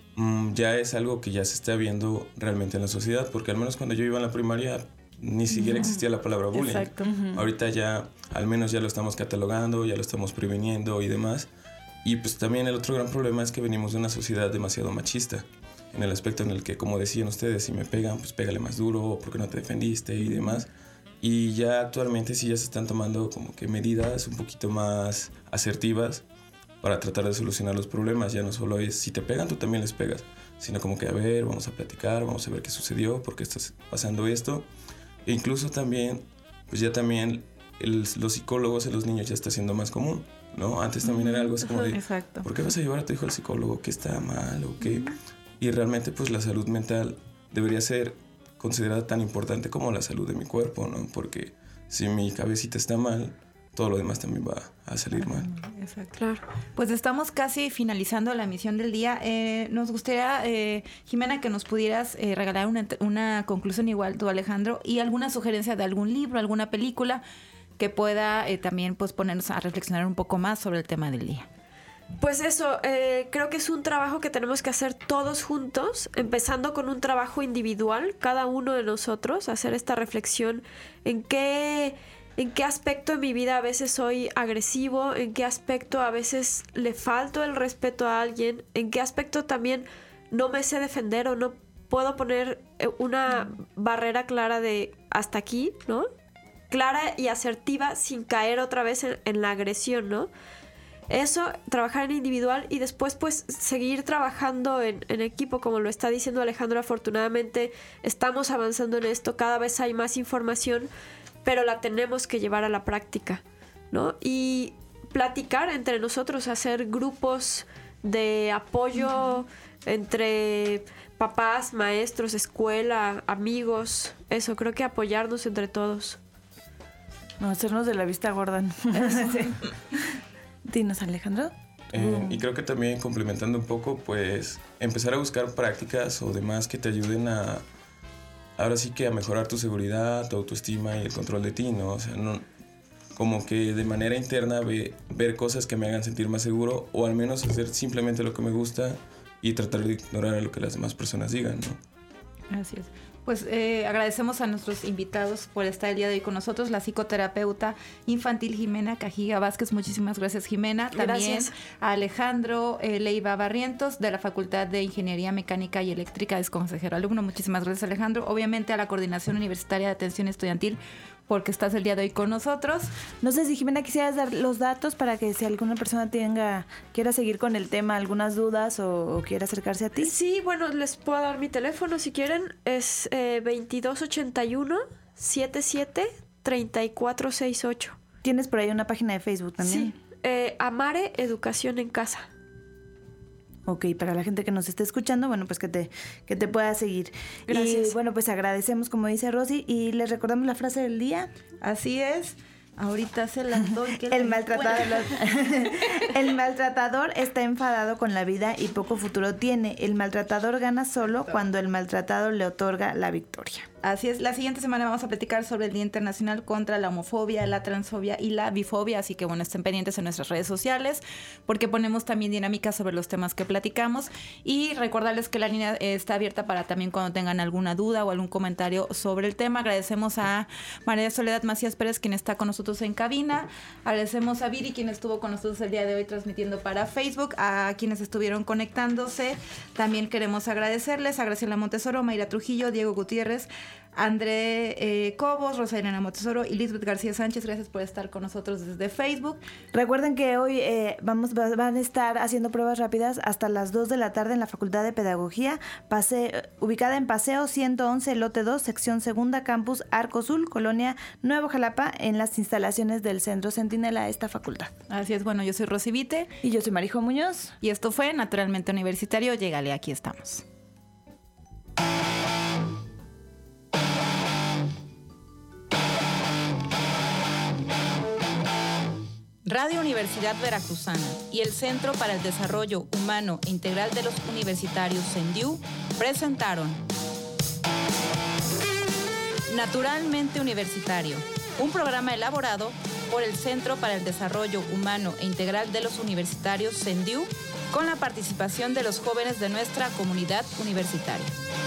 ya es algo que ya se está viendo realmente en la sociedad, porque al menos cuando yo iba en la primaria ni siquiera existía la palabra bullying. Exacto. Ahorita ya, al menos ya lo estamos catalogando, ya lo estamos previniendo y demás. Y pues también el otro gran problema es que venimos de una sociedad demasiado machista, en el aspecto en el que, como decían ustedes, si me pegan, pues pégale más duro, porque no te defendiste y demás. Y ya actualmente sí ya se están tomando como que medidas un poquito más asertivas para tratar de solucionar los problemas. Ya no solo es si te pegan, tú también les pegas, sino como que a ver, vamos a platicar, vamos a ver qué sucedió, por qué está pasando esto. E incluso también, pues ya también los psicólogos en los niños ya está siendo más común, ¿no? Antes también era algo así como de, Exacto. ¿por qué vas a llevar a tu hijo al psicólogo? ¿Qué está mal o qué? Y realmente pues la salud mental debería ser considerada tan importante como la salud de mi cuerpo, ¿no? Porque si mi cabecita está mal, todo lo demás también va a salir mal. Exacto. Claro. Pues estamos casi finalizando la emisión del día. Nos gustaría, Jimena, que nos pudieras regalar una conclusión igual tú, Alejandro, y alguna sugerencia de algún libro, alguna película que pueda también pues ponernos a reflexionar un poco más sobre el tema del día. Pues eso, creo que es un trabajo que tenemos que hacer todos juntos, empezando con un trabajo individual, cada uno de nosotros, hacer esta reflexión en qué aspecto de mi vida a veces soy agresivo, en qué aspecto a veces le falto el respeto a alguien, en qué aspecto también no me sé defender o no puedo poner una barrera clara de hasta aquí, ¿no? Clara y asertiva sin caer otra vez en la agresión, ¿no? Eso, trabajar en individual y después pues seguir trabajando en equipo, como lo está diciendo Alejandro. Afortunadamente estamos avanzando en esto, cada vez hay más información, pero la tenemos que llevar a la práctica, ¿no? Y platicar entre nosotros, hacer grupos de apoyo entre papás, maestros, escuela, amigos, eso, creo que apoyarnos entre todos. No, hacernos de la vista gorda. Sí. Dinos, Alejandro. Y creo que también complementando un poco, pues empezar a buscar prácticas o demás que te ayuden ahora sí que a mejorar tu seguridad, tu autoestima y el control de ti, ¿no? O sea, no, como que de manera interna ver cosas que me hagan sentir más seguro, o al menos hacer simplemente lo que me gusta y tratar de ignorar lo que las demás personas digan, ¿no? Así es. Pues agradecemos a nuestros invitados por estar el día de hoy con nosotros, la psicoterapeuta infantil Jimena Cajiga Vázquez. Muchísimas gracias, Jimena. También Gracias. a Alejandro Leiva Barrientos, de la Facultad de Ingeniería Mecánica y Eléctrica, es consejero alumno. Muchísimas gracias, Alejandro. Obviamente a la Coordinación Universitaria de Atención Estudiantil, porque estás el día de hoy con nosotros. No sé si, Jimena, quisieras dar los datos para que si alguna persona quiera seguir con el tema, algunas dudas o quiera acercarse a ti. Sí, bueno, les puedo dar mi teléfono si quieren. Es 2281-77-3468. Tienes por ahí una página de Facebook también. Sí, Amare Educación en Casa. Ok, para la gente que nos esté escuchando, bueno, pues que te pueda seguir. Gracias. Y bueno, pues agradecemos, como dice Rosy, y les recordamos la frase del día. Así es. Ahorita se las doy. El maltratador está enfadado con la vida y poco futuro tiene. El maltratador gana solo cuando el maltratado le otorga la victoria. Así es, la siguiente semana vamos a platicar sobre el Día Internacional contra la Homofobia, la Transfobia y la Bifobia, así que bueno, estén pendientes en nuestras redes sociales porque ponemos también dinámicas sobre los temas que platicamos, y recordarles que la línea está abierta para también cuando tengan alguna duda o algún comentario sobre el tema. Agradecemos a María Soledad Macías Pérez, quien está con nosotros en cabina. Agradecemos a Viri, quien estuvo con nosotros el día de hoy transmitiendo para Facebook, a quienes estuvieron conectándose. También queremos agradecerles a Graciela Montesoro, Mayra Trujillo, Diego Gutiérrez, André Cobos, Rosa Elena Montesoro y Lisbeth García Sánchez. Gracias por estar con nosotros desde Facebook. Recuerden que hoy van a estar haciendo pruebas rápidas hasta las 2 de la tarde en la Facultad de Pedagogía, ubicada en Paseo 111, Lote 2, Sección Segunda, Campus Arco Azul, Colonia Nuevo Jalapa, en las instalaciones del Centro Centinela de esta facultad. Así es, bueno, yo soy Rosy Vite. Y yo soy Marijo Muñoz. Y esto fue Naturalmente Universitario. Llégale, aquí estamos. Radio Universidad Veracruzana y el Centro para el Desarrollo Humano e Integral de los Universitarios CENDIU presentaron Naturalmente Universitario, un programa elaborado por el Centro para el Desarrollo Humano e Integral de los Universitarios CENDIU con la participación de los jóvenes de nuestra comunidad universitaria.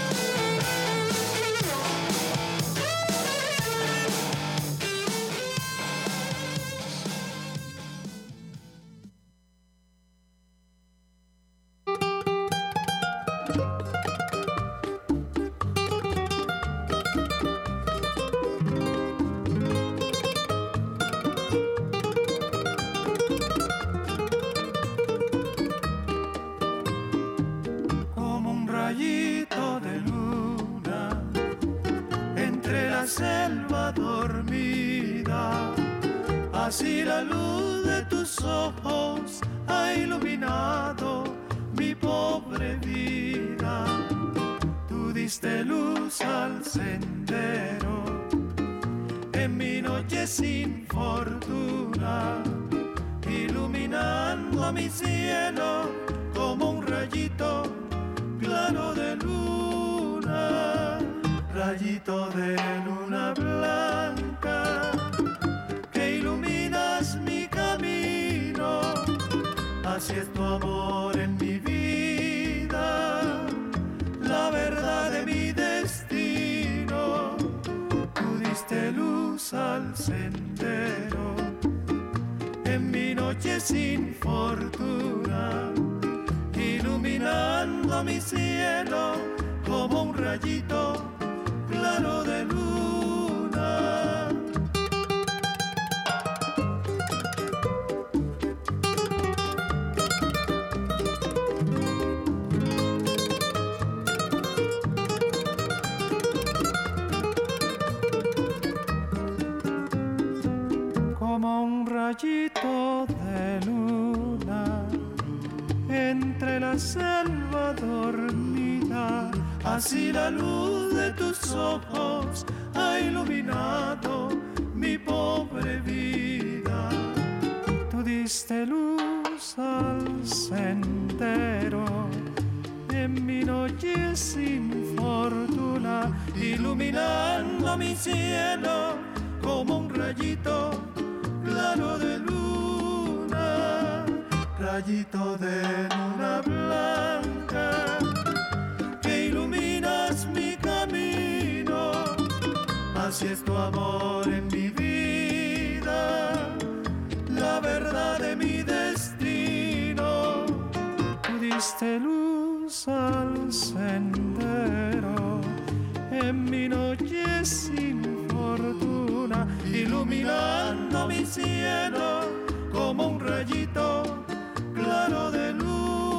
Selva dormida, así la luz de tus ojos ha iluminado mi pobre vida. Tú diste luz al sendero en mi noche sin fortuna, iluminando mi cielo como un rayito claro de luna. Rayito de luna blanca que iluminas mi camino, así es tu amor en mi vida, la verdad de mi destino. Tú diste luz al sendero en mi noche sin fortuna, iluminando mi cielo como un rayito claro de luna. Como un rayito de luna entre la selva dormida, así la luz de tus ojos ha iluminado mi pobre vida. Tú diste luz al sendero en mi noche sin fortuna, iluminando mi cielo como un rayito claro de luna. Rayito de luna blanca que iluminas mi camino, así es tu amor en mi vida, la verdad de mi destino. Tú diste luz al sendero en mi noche sin fortuna, iluminando mi cielo como un rayito claro de luna.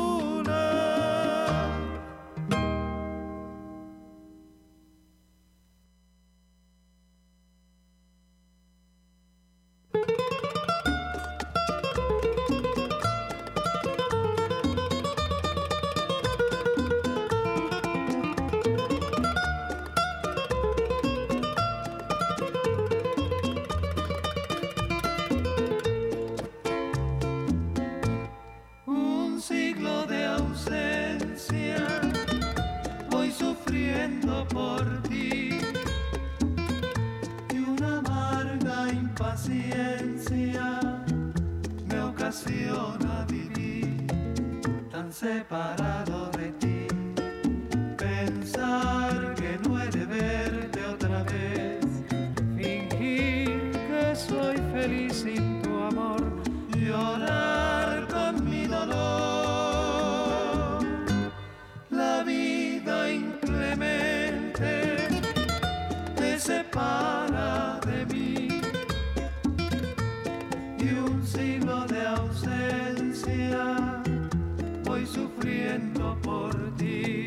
Por ti y una amarga impaciencia me ocasiona vivir tan separado de ti, pensar que no he de verte otra vez, fingir que soy feliz sin tu amor, llorar con mi dolor, la vida inclemente te separa de mí y un siglo de ausencia voy sufriendo por ti.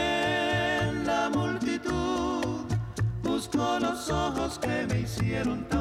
En la multitud busco los ojos que me hicieron